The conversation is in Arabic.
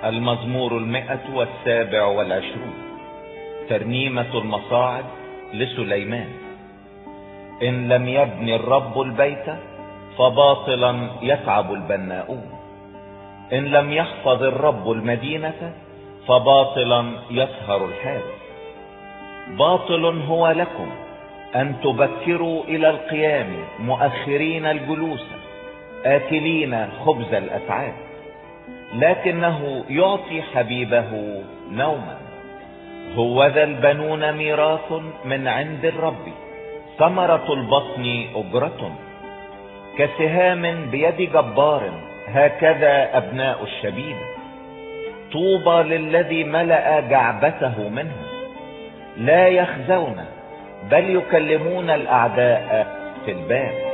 المزمور 127 ترنيمة المصاعد لسليمان. إن لم يبني الرب البيت فباطلا يتعب البناؤون، إن لم يحفظ الرب المدينة فباطلا يسهر الحارس. باطل هو لكم أن تبكروا إلى القيام مؤخرين الجلوس آكلين خبز الأسعاد، لكنه يعطي حبيبه نوما. هوذا البنون ميراث من عند الرب، ثمرة البطن أجرة. كسهام بيد جبار هكذا أبناء الشبيبة. طوبى للذي ملأ جعبته منهم، لا يخزون بل يكلمون الأعداء في الباب.